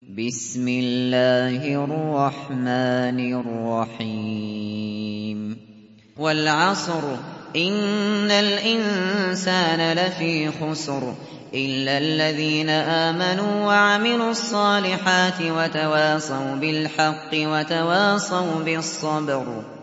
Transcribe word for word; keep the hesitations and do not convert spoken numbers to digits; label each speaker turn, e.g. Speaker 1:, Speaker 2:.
Speaker 1: بسم الله الرحمن الرحيم والعصر إن الإنسان لفي خسر إلا الذين آمنوا وعملوا الصالحات وتواصوا بالحق وتواصوا بالصبر